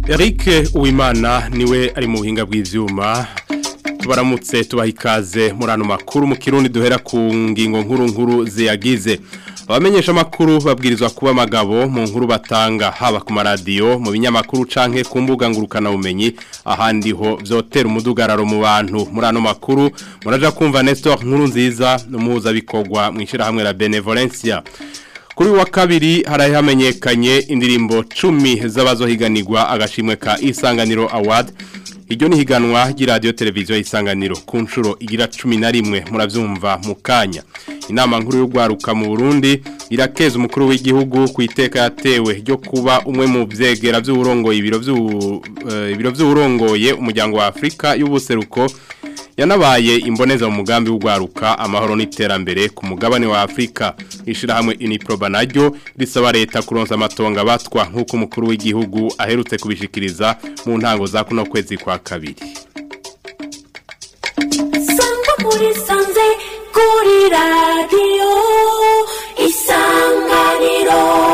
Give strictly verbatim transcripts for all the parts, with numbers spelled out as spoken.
Eric Uwimana niwe ari mu buhinga bw'ivyuma tubaramutse tubaha ikaze muri ano makuru mu Kirundi duhera ku ngingo nkuru nkuru ziyagize. Abamenyesha makuru babwirizwa kuba magabo mu nkuru batanga haba ku maradiyo mu binyamakuru canke ku mbuga ngurukana bumenyi ahandi ho vyotera umudugararo mu bantu. Muri ano makuru muraja kumva Nestor nkuru nziza n'umuhuza bikorwa mwishira hamwe la Benevolencia. Kuri wa kabiri harahamenyekanye indirimbo cumi z'abazohiganirwa agashimwe ka Isanganiro Award. Iryo ni higanwa ry'iradio televiziyo Isanganiro ku nshuro igira cumi na rimwe muravyumva mu kanya. Inama nkuru y'ugwaruka mu Burundi irakeza umukuru w'igihugu ku iteka yatewe ryo kuba umwe mu vyegera vy'uburongoye ibiro vy'ibiro vy'uburongoye umuryango wa Afrika y'ubuseruko yanabaye imboneza mu mugambi w'ugwaruka amahoro n'iterambere ku mugabane wa Afrika. Ishira hamwe Iniproba naryo risaba leta kuronsa amatonga batwa nk'uko umukuru w'igihugu aherutse kubishikiriza mu ntango za kuno kwezi kwa kabiri. Sangwa muri sanze kuri radio Isanganiro.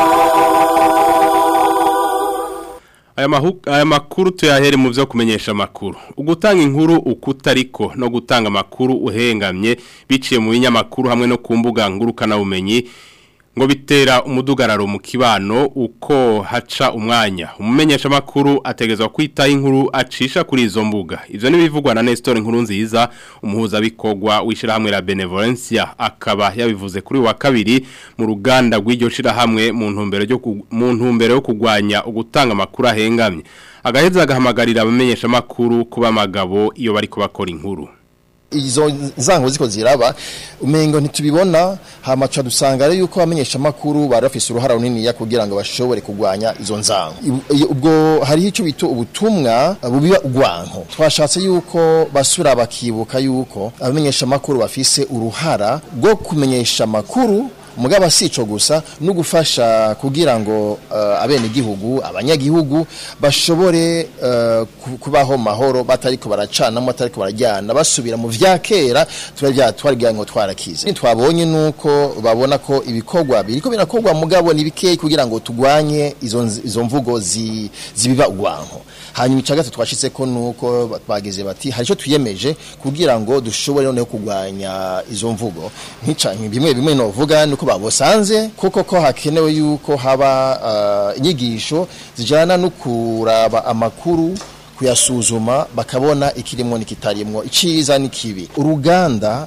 Aya mahu aya makuru tuyahere mu byo kumenyesha makuru. Ugutanga inkuru ukutariko no gutanga makuru uhengamye biciye mu binyamakuru hamwe no kumbuga ngurukana bumenyi ngo bitera umudugararo mu kibano uko haca umwanya. Umumenyesha makuru ategezwa kwita inkuru acisha kuri izo mbuga. Ivyo ni bivugwa na Nestor nkuru nziza umuhuza bikorwa wishira hamwe la Benevolencia akaba yabivuze kuri wa kabiri mu ruganda rw'iryo shira hamwe mu ntumbero ryo mu ntumbero yo kugwanya ugutanga makuru ahengamye. Agaheza agahamagarira abamenyesha makuru kuba magabo iyo bari kubakora inkuru. Izo nzango ziko ziraba umengo ntitubibona hamaca dusanga rero yuko bamenyesha makuru barafise uruhara runini ya kugira ngo bashobore kugwanya izo nzango. Ubwo hari ico bito ubutumwa bubiba ugwanko. Twashatse yuko basura bakibuka yuko abamenyesha makuru bafise uruhara rwo kumenyesha makuru mugaba sico gusa no gufasha kugira ngo uh, abene gihugu abanyagihugu bashobore uh, kubaho mahoro batariko baracana mu batariko barajyana basubira mu vyakera turabya twariganye ngo twarakize. Twabonye nuko babona ko ibikorwa biriko birakogwa mugabo nibikeye kugira ngo tugwanye izo izo mvugo zi, zibiba ugwanko. Hanyuma icagata twashitse ko nuko bageze bati hari cyo tuyemeje kugira ngo dushobore no kugwanya izo mvugo nk'icanye bimwe bimwe no vuga nuko babosanze kuko ko hakenewe yuko haba uh, inyigisho zijana no kuraba amakuru kuyasuzuma bakabona ikirimwo nikitarimwo iciza nikibi. Uruganda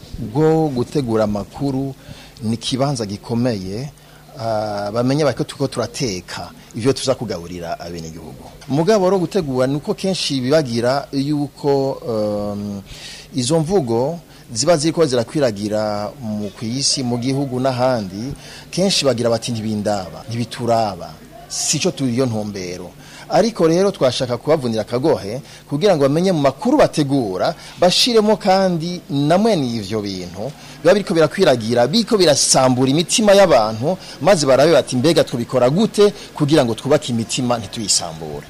rwo gutegura amakuru ni kibanza gikomeye. Uh, bamenye bako tuko turateka ivyo tuza kugaburira abene gihugu. Mugabo ro gutegura nuko kenshi bibagira yuko um, izo mvugo ziba ziriko zirakwiragira mu kwisi mu gihugu n'ahandi kenshi bagira bati ntibindaba ntibituraba sico turiyo ntumbero. Ariko rero twashaka kubavunira kagohe kugira ngo bamenye mu makuru bategura bashiremo kandi namwe ivyo bintu biba biriko birakwiragira biko birasambura imitima y'abantu maze barabe bati mbega twubikora gute kugira ngo twubake imitima ntituyisambure.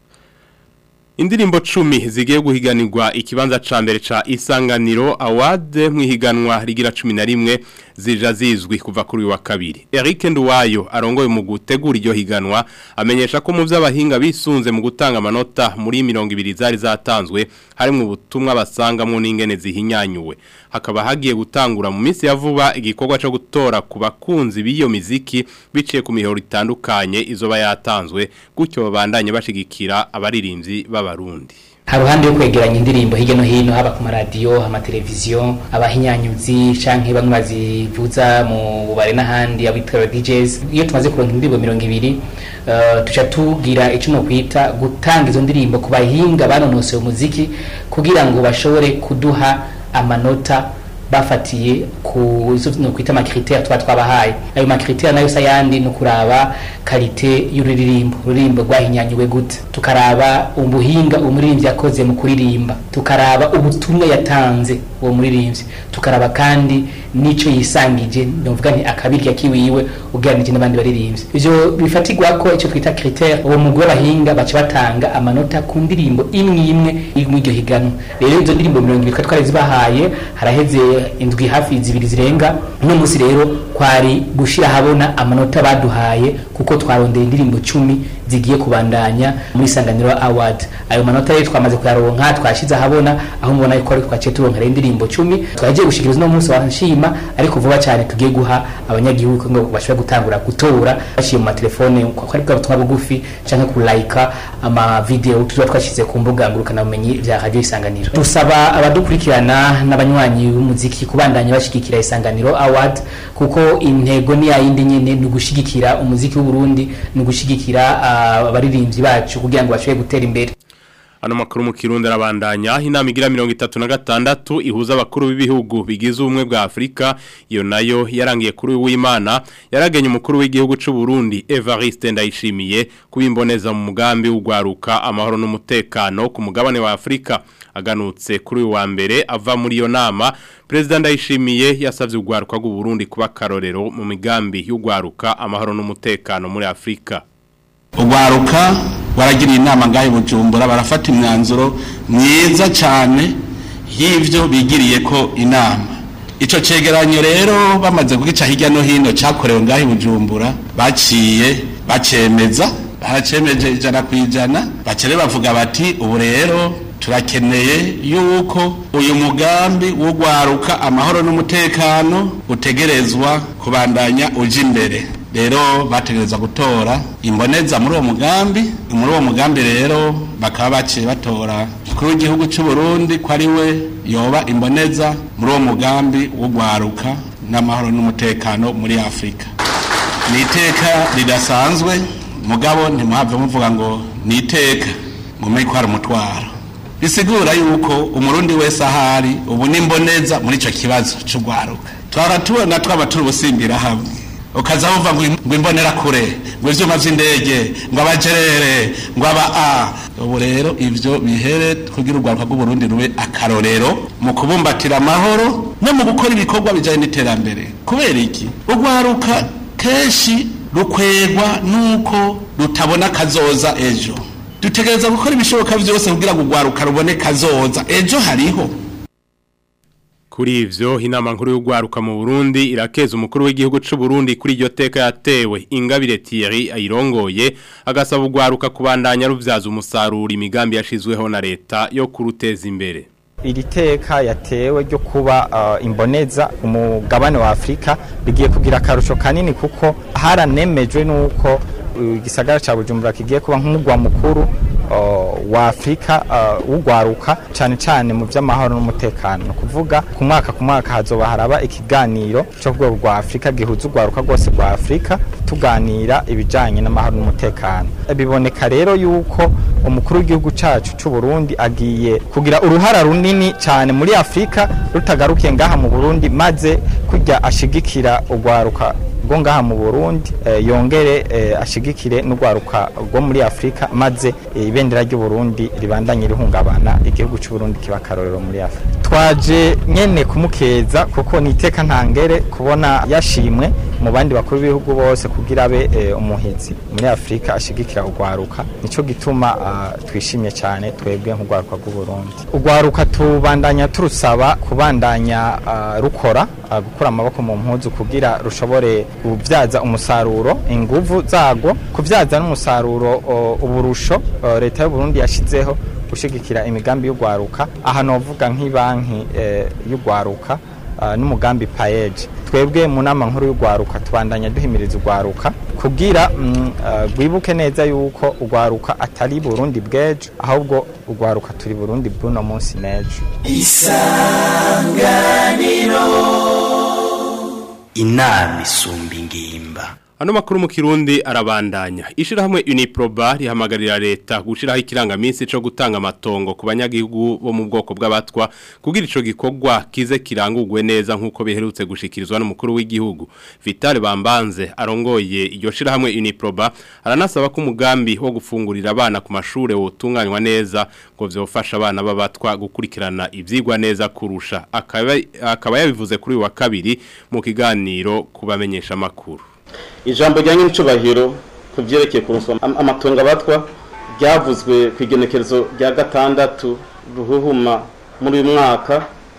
Indirimbo cumi zigiye guhiganirwa ikibanza ca mbere ca Isanganiro Award mwihiganwa rigira cumi na rimwe zija zizwi kuva kuri wa kabiri. Eric Nduwayo arongoye mu gutegura iryo higanwa amenyesha ko mu vy'abahinga bisunze mu gutanga amanota muri mirongo ibiri zari zatanzwe hari mu butumwa basangamwe n'ingene zihinyanyuwe. Hakaba hagiye gutangura mu minsi ya vuba igikorwa cyo gutora ku bakunzi b'iyo miziki biciye ku mihoro itandukanye izoba yatanzwe gutyo babandanye bashigikira abaririmbyi b'abarundi. Haruhande yo kwegeranya indirimbo hirya no hino haba ku maradiyo ama televiziyo abahinyanyuzi canke bamwe bazivuza mu bubare n'ahandi abitwa D Js. Iyo tumaze kuronka indirimbo mirongo ibiri uh, tuca tugira ico no kwita gutanga izo ndirimbo ku bahinga banonose umuziki kugira ngo bashobore kuduha amanota bafatiye ku izo no kwita ma critères twa twabahaye. Ayo ma critères nayo sayandi no kuraba kalite y'uririmbo uririmbo rwahinyanyuwe gute, tukaraba umuhinga umuririmbyi yakoze mu kuririmba, tukaraba ubutumwa yatanze uwo muririmbyi, tukaraba kandi nico yisangije ndavuga nti akabirya kiwiwe uganije n'abandi baririmbyi. Ivyo bifatirwa ko ico twita critères uwo mugore bahinga baca batanga amanota ku ndirimbo imwe imwe iri mu iryo higanwa. Rero izo ndirimbo mirongo ibiri twari zibahaye haraheze indwi hafi zibiri zirenga. No musi rero kwari gushira habona amanota baduhaye kuko twarondeye indirimbo cumi zigiye kubandanya muri Isanganiro Award. Ayo manota rero twamaze kuyaronka twashize habona aho mubona ko ari twaciye turonka indirimbo cumi twagiye gushikiriza no munsi wanshima ariko vuba cyane tugiye guha abanyagihugu ngo bashobora gutangura gutora bashiye mu matelefone ko ari bwa bugufi canke ku like ama video tuzo twashize ku mbuga ngurukana bumenyi vya Radio Isanganiro. Dusaba abadukurikirana n'abanywanyi b'umuziki kubandanya bashigikira Isanganiro Award kuko intego ni yindi nyene ni gushigikira umuziki w'u Burundi ni gushigikira abaririmbyi bacu kugira ngo bashobore gutera imbere. Ano makuru mu Kirundi arabandanya inama igira mirongo itatu na gatandatu ihuza abakuru b'ibihugu bigize ubumwe bwa Afrika iyo nayo yarangiye kuri w'Imana yaragenye umukuru w'igihugu cy'u Burundi Evariste Ndayishimiye kubimboneza mu mugambi w'ugwaruka amahoro n'umutekano ku mugabane wa Afrika. Aganutse kuri wa mbere ava muri iyo nama President Ndayishimiye yasavye ugwaruka rw'u Burundi kuba karorero mu migambi y'ugwaruka amahoro n'umutekano muri Afrika. Ugwaruka baragiriye inama ngahe Bujumbura barafata imyanzuro myiza cyane y'ivyo bigiriye ko inama. Ico cegeranyo rero bamaze kugica hirya no hino cyakorewe ngahe Bujumbura baciye bacemeza baracemeje ijana kwijana bacere bavuga bati ubu rero turakeneye yuko uyu mugambi w'ugwaruka amahoro n'umutekano utegerezwa kubandanya uje imbere. Rero bategereza gutora imboneza muri uwo mugambi muri uwo mugambi rero bakaba baciye batora kuri w'igihugu cy'u Burundi ko ari we yoba imboneza muri uwo mugambi w'ugwaruka n'amahoro n'umutekano muri Afrika. Ni iteka ridasanzwe mugabo ntimuhave muvuga ngo ni iteka mumenye ko hari umutwaro bisigura yuko umurundi wese ahari ubu nimboneza muri ico kibazo cy'ugwaruka. Twaratubona twaba turi busimbira hamwe ukaza uva ngo imbonera kure ngo ivyuma vy'indege ngo abajerere ngo aba a ubu rero ivyo bihere kugira urwaruka rw'u Burundi rube akarorero mu kubumbatira amahoro no mu gukora ibikorwa bijanye n'iterambere. Kubera iki urwaruka keshi rukwegwa nuko rutabona kazoza ejo. Dutegereza gukora ibishoboka byose kugira ngo urwaruka rubone kazoza ejo hariho. Kuri ivyo inama nkuru y'ugwaruka mu Burundi irakeza umukuru w'igihugu cy'u Burundi kuri iryo teka yatewe Ingabire Thierry ayirongoye agasaba ugwaruka kubandanya ruvyaza umusaruro imigambi yashizweho na leta yo kuruteza imbere. Iri teka yatewe ryo kuba uh, imboneza umugabane wa Afrika bigiye kugira akarusho kanini kuko haranemejwe nuko igisagara uh, ca Bujumbura kigiye kuba nk'umugwa mukuru uh, wa Afrika ugwaruka uh, cyane cyane mu by'amahoro n'umutekano. Kuvuga ku mwaka ku mwaka hazoba haraba ikiganiro cyo rwego rwa Afrika gihuza ugwaruka rwose rwa Afrika tuganira ibijanye n'amahoro n'umutekano. Biboneka rero yuko umukuru w'igihugu cacu cy'u Burundi agiye kugira uruhara runini cyane muri Afrika rutagarukiye ngaha mu Burundi maze kujya ashigikira ugwaruka rwo ngaha mu Burundi e, yongere e, ashigikire n'ugwaruka rwo muri Afrika maze ibendera e, ry'u Burundi ribandanye rihungabana igihugu cy'u Burundi kibakarorero muri Afrika. Twaje nyene kumukeza kuko niteka ntangere kubona yashimwe mu bandi bakuru b'ibihugu bose kugira be e, umuhizi muri Afrika ashigikira ugwaruka. Nico gituma uh, twishimye cyane twebwe nk'ugwaruka rw'u Burundi. Ugwaruka tubandanya turusaba kubandanya uh, rukora uh, gukura amaboko mu mpuzu kugira rushobore kubyaza umusaruro inguvu zago kubyaza n'umusaruro uh, uburusho uh, leta y'u Burundi yashizeho gushigikira imigambi y'ugwaruka. Aha novuga nk'ibanki eh, y'ugwaruka uh, n'umugambi paeje. Twebwe mu nama nkuru y'ugwaruka tubandanya duhimiriza ugwaruka kugira gwibuke mm, uh, neza yuko ugwaruka atari Burundi bwejo ahubwo ugwaruka turi Burundi bw'uno munsi nejo. Isanganiro inama isumba ingimba. Ano makuru mu Kirundi arabandanya. Ishirahamwe Uniproba rihamagarira leta gushiraho ikirangaminsi cyo gutanga amatongo ku banyagihugu bo mu bwoko bw'abatwa kugira ico gikorwa kize kirangurwe neza nkuko biherutse gushikirizwa n'umukuru w'igihugu. Vital Bambanze arongoye iryo shirahamwe Uniproba aranasaba ko umugambi wo gufungurira abana ku mashure wotunganywa neza ngo vyofasha abana b'abatwa gukurikirana ivyigwa neza kurusha. Akaba akaba yabivuze kuri wa kabiri mu kiganiro kubamenyesha makuru. Ijambo ryanye n'icubahiro kuvyerekeye kuruswa amatongo abatwa ryavuzwe kwigenekerezo rya gatandatu ruhuhuma muri uyu mwaka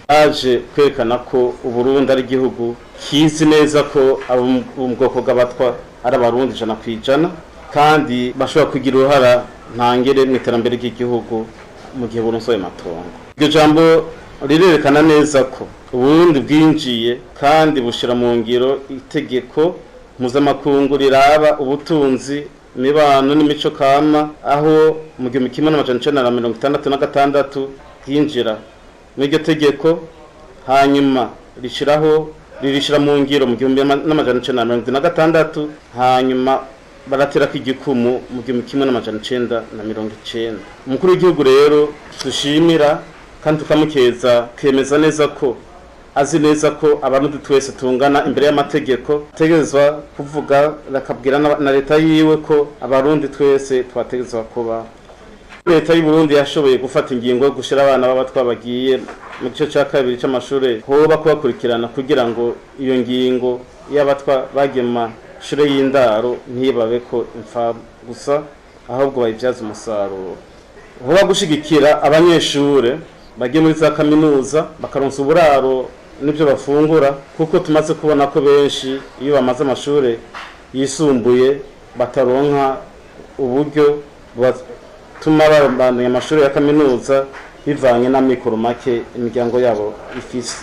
aje kwerekana ko Uburundi ari igihugu kizi neza ko abo mu bwoko bw'abatwa ari abarundi ijana ku ijana kandi bashobora kugira uruhara ntangere mu iterambere ry'igihugu mu gihe buronsoye matongo. Iryo jambo rirerekana neza ko Uburundi bwinjiye kandi bushira mu ngiro itegeko mpuzamakungu riraba ubutunzi imibano n'imico kama aho mu gihumbi kimwe n'amajana icenda na mirongo itandatu na gatandatu hinjira muri iryo tegeko hanyuma rishiraho ririshira mu ngiro mu gihumbi n'amajana icenda na mirongo na gatandatu hanyuma baratera k'igikumu mu gihumbi kimwe n'amajana icenda na mirongo icenda. Umukuru w'igihugu rero dushimira kandi tukamukeza kemeza neza ko azi neza ko abantu twese tungana imbere y'amategeko tegezwa kuvuga rakabwira na leta yiwe ko abarundi twese twategezwa kuba. Leta y'u Burundi yashoboye gufata ingingo yo gushira abana b'abatwa bagiye mu gice cya kabiri cy'amashure hoba kubakurikirana kugira ngo iyo ngingo y'abatwa bagiye mu mashure y'indaro ntibabe ko imfa gusa ahubwo bayibyaza umusaruro. Hoba gushigikira abanyeshure bagiye muri za kaminuza bakaronsa uburaro nibyo bafungura kuko tumaze kubona ko benshi iyo bamaze amashure yisumbuye bataronka uburyo tuma barambana amashuri ya kaminuza bivanye na mikoro make imiryango yabo ifise.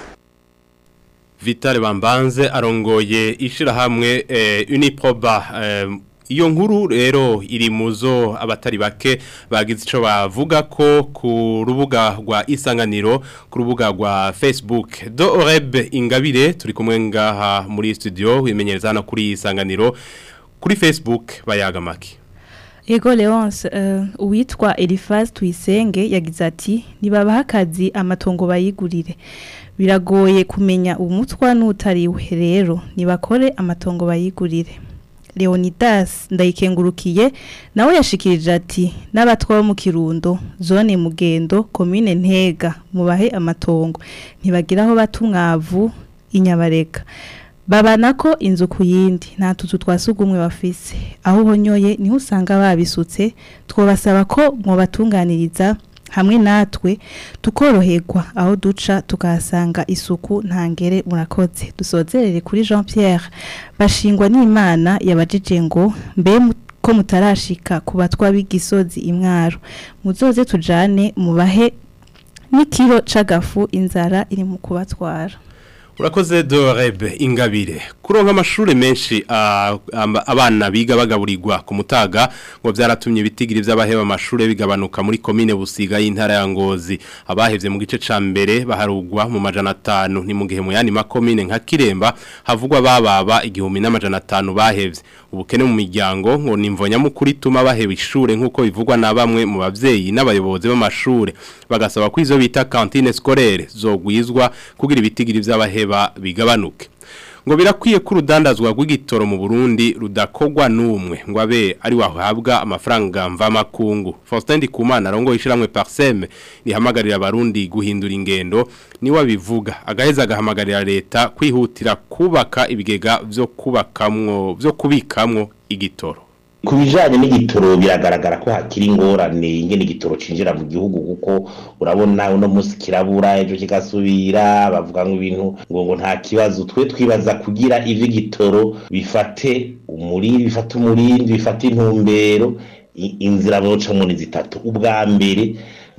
Vital Bambanze arongoye ishirahamwe eh, Uniproba eh, iyo nkuru rero iri muzo abatari bake bagize ico bavuga ko ku rubuga rwa Isanganiro ku rubuga rwa Facebook. Do Oreb Ingabire turi kumwe ngaha muri studio wimenyereza hano kuri Isanganiro kuri Facebook bayaga maki. Ego Leonce uh, uwitwa Elifaz Tuyisenge yagize ati nibabaha akazi amatongo bayigurire biragoye kumenya umutwa n'utariwe rero nibakore amatongo bayigurire. Leonidas ndayikengurukiye nawe yashikirije ati n'abatwa bo mu Kirundo zone Mugendo commune Ntega mubahe amatongo ntibagiraho batumwavu inyabareka babana ko inzu ku yindi nta tuzu twasugumwe bafise aho honyoye niho usanga babisutse twobasaba ko mwobatunganiriza hamwe natwe tukoroherwa aho duca tukasanga isuku ntangere murakoze. Dusozerere kuri Jean Pierre bashingwa n'Imana yabajije ngo mbe ko mutarashika ku batwa b'igisozi Imwaro muzoze tujane mubahe n'ikiro cagafu inzara iri mu kubatwara. Urakoze Doreb Ingabire kuronka amashure menshi uh, abana biga bagaburirwa ku Mutaga ngo byaratumye bitigiri by'abaheba amashure bigabanuka muri commune Busiga y'intara ya Ngozi. Abahevye mu gice ca mbere baharugwa mu majana atanu ni mu gihe mu yandi makomine nka Kiremba havugwa bababa igihumbi n'amajana atanu bahevye. Ubukene mu miryango ngo nimvonya mukuri tuma baheba ishure nkuko bivugwa na bamwe mu bavyeyi n'abayobozi b'amashure bagasaba ko izo bita cantine scolaire zogwizwa kugira ibitigiri by'abaheba bigabanuke. Ngo birakwiye ko urudandazwa rw'igitoro mu Burundi rudakogwa n'umwe ngo abe ari wahabwa amafaranga mva makungu. Faustin Ndikumana arongo ishiramwe Parsem nihamagarira abarundi guhindura ingendo ni wabivuga agaheza agahamagarira leta kwihutira kubaka ibigega byo kubakamwo byo kubikamwo igitoro. Kubijanye n'igitoro biragaragara ko hakiri ingorane ingene igitoro cinjira mu gihugu kuko urabona uno musi kirabura ejo kigasubira bavuga ngo ibintu ngo ngo nta kibazo twe twibaza kugira ivyo igitoro bifate umurindi bifate umurindi bifate intumbero inzira boca mu zitatu. Ubwa mbere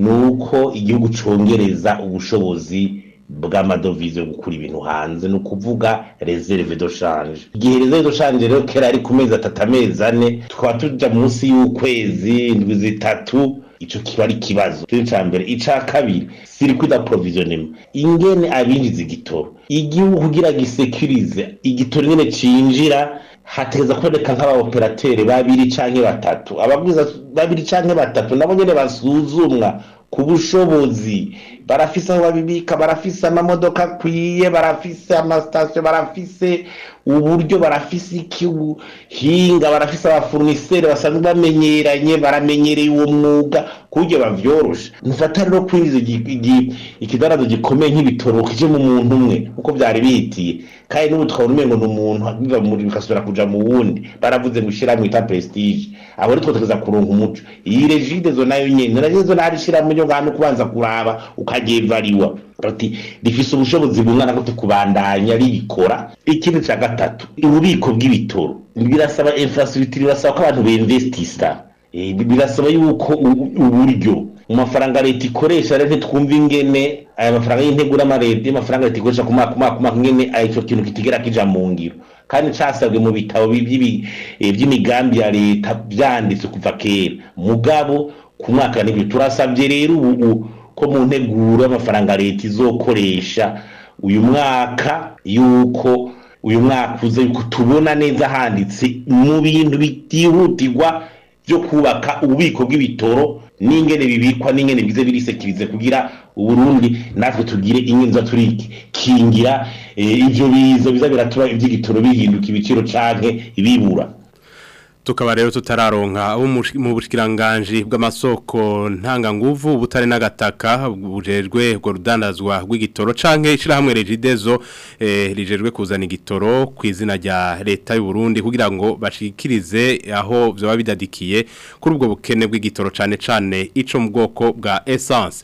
nuko igihugu congereza ubushobozi bw'amadovize gukura ibintu hanze no kuvuga reserve de change. Igihe reserve de change rero kera ari ku mezi atatu amezi ane tukaba tuja munsi y'ukwezi indwi zitatu ico kiba ari kibazo. Cyo mbere ica kabiri circuit d'approvisionnement ingene abinjiza igitoro igihugu kugira gisecurize igitoro nyene cinjira hateza kuboneka nk'aba operateur babiri canke batatu ababwiza babiri canke batatu nabo nyene basuzumwa ku bushobozi barafise aho babibika barafise amamodoka kwiye barafise amastation barafise uburyo barafise ikibuhinga barafise abafournisseur basanzwe bamenyeranye baramenyereye uwo mwuga kujye bavyorosha. Nfata rero kwinjiza ikidarazo gikomeye nk'ibitoro kije mu muntu umwe uko byari bitiye kandi n'ubu twabona ngo n'umuntu biva muri bikasubira kuja mu wundi baravuze gushira mu ita prestige abo rero twoteza kuronka umuco iyi regide zo nayo nyene nazo nari shira mu ryo ngano kubanza kuraba ukagevariwa ati rifise ubushobozi bungana gute kubandanya ribikora. Ikindi ca gatatu ububiko bw'ibitoro birasaba infrastructure, birasaba ko abantu beinvestisa, e, birasaba yuko uburyo mu mafaranga leta ikoresha rero twumva ingene aya mafaranga y'integura amarede amafaranga leta ikoresha ku mwaka mwaka mwaka ngene ayo kintu kitigera kija mu ngiro kandi casabwe mu bitabo by'imigambi ya leta byanditse kuva kera mugabo ku mwaka n'ibyo turasabye rero ubu ko mu ntegura amafaranga leta izokoresha uyu mwaka yuko uyu mwaka uze yuko tubona neza handitse mu bintu bitihutirwa byo kubaka ububiko bw'ibitoro n'ingene bibikwa n'ingene bize birisekirize kugira Uburundi natwe tugire inginza turiki kingira ivyo bizo biza biratura ivy'igitoro bihinduka ibiciro canke ibibura. Tukaba rero tutararonka mu bushikiranganje bw'amasoko ntanga nguvu butare n'agataka bujejwe go rudandazwa rw'igitoro canke ishira hamwe Regidezo eh, rijejwe kuzana igitoro kw'izina rya leta y'u Burundi kugira ngo bashikirize aho byo babidadikiye kuri ubwo bukene bw'igitoro cane cane ico mu bwoko bwa essence.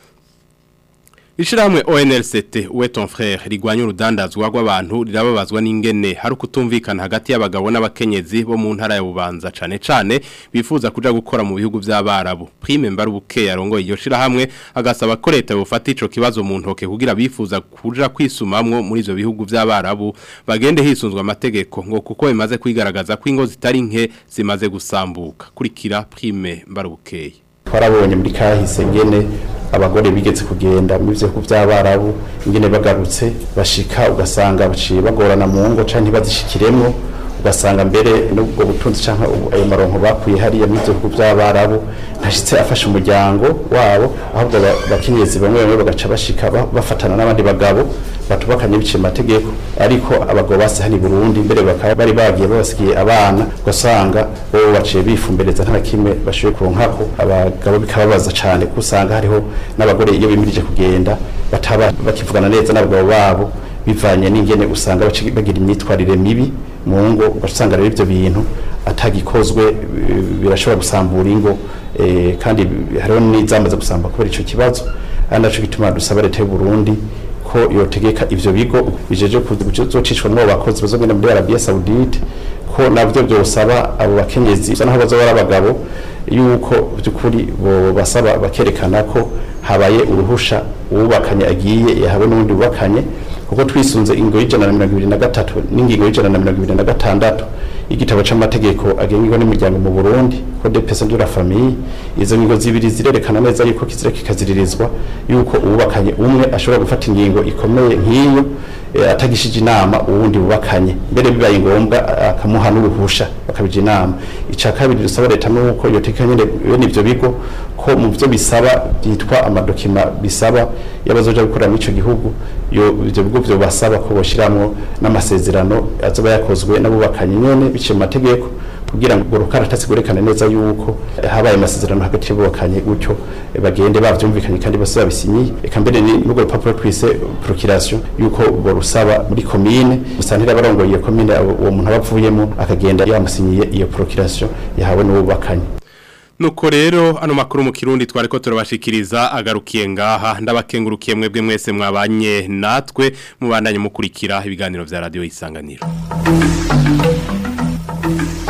Ishiramwe O N L C T uwe ton frère rigwanya urudandazwa rw'abantu rirababazwa n'ingene hari kutumvikana hagati y'abagabo n'abakenyezi bo mu ntara ya Bubanza cane cane bifuza kuja gukora mu bihugu by'abarabu. Prime Mbarubuke yarongoye iyo shirahamwe agasaba ko leta yofata ico kibazo mu ntoke kugira bifuza kuja kwisumamwo muri ivyo bihugu by'abarabu bagende hisunzwe amategeko ngo kuko bimaze kwigaragaza ko ingo zitari nke zimaze gusambuka. Kurikira Prime Mbarubuke. Twarabonye muri kahise ngene abagore bigeze kugenda mu byo kubyabarabu ingene bagarutse bashika ugasanga baciye bagorana mu ngo canke bazishikiremo ugasanga mbere n'ubwo butunzi canke ayo maronko bakuye hariya mu byo kubyabarabu ntashitse afasha umuryango wabo ahubwo bakinyezi bamwe bamwe bagaca bashika bafatana n'abandi bagabo batubakanye biciye amategeko ariko abagabo base hani Burundi mbere bakaba bari bagiye babasigiye abana ugasanga bo baciye bifumbereza nta kimwe bashoboye kuronkako abagabo bikababaza cyane kusanga hariho n'abagore iyo bimirije kugenda bataba bakivugana neza n'abagabo babo bivanye n'ingene usanga bagira imyitwarire mibi mu ngo ugasanga rero ibyo bintu atagikozwe birashobora gusambura ingo eh, kandi hariho n'izamaze gusamba kubera ico kibazo anaco gituma dusaba leta y'u Burundi ko yotegeka ivyo bigo bijeje kuzocishwa n'abo bakozi bazogenda muri Arabia Saudite ko navyo byosaba abo bakenyezi naho bazobara abagabo yuko byukuri bo basaba bakerekana ko habaye uruhusha ubakanye agiye yahawe n'undi ubakanye kuko twisunze ingo y'ijana na mirongo ibiri na gatatu n'ingingo y'ijana na mirongo ibiri na gatandatu igitabo c'amategeko agengwa n'umuryango mu Burundi Code Personnel de la Famille izo ngingo zibiri zirerekana neza yuko kizira kikaziririzwa yuko ubakanye umwe ashobora gufata ingingo ikomeye nk'iyo e, atagishije inama uwundi ubakanye mbere bibaye ngombwa akamuha n'uruhusha bakabije inama ica kabiri dusaba leta nuko yotekanye bene ivyo bigo ko mu byo bisaba byitwa amadokima bisaba yabazoja gukora mu ico gihugu yo ivyo bigo byo basaba ko boshiramo n'amasezerano azoba yakozwe n'abubakanye nyene biciye amategeko kugira ngo urukaratasi gurekana neza yuko habaye amasezerano hagati y'abubakanye gutyo bagende bavyumvikanye kandi bose babisinyiye eka mbere n'ubwo rupapuro twise procuration yuko borusaba muri commune musantira barongoye iyo commune uwo muntu abavuyemo akagenda yamusinyiye iyo procuration yahawe n'ububakanye. Nuko rero ano makuru mu Kirundi twareko turabashikiriza agarukiye ngaha ndabakengurukiye mwebwe mwese mwabanye natwe mubandanye mukurikira ibiganiro vya radio Isanganiro.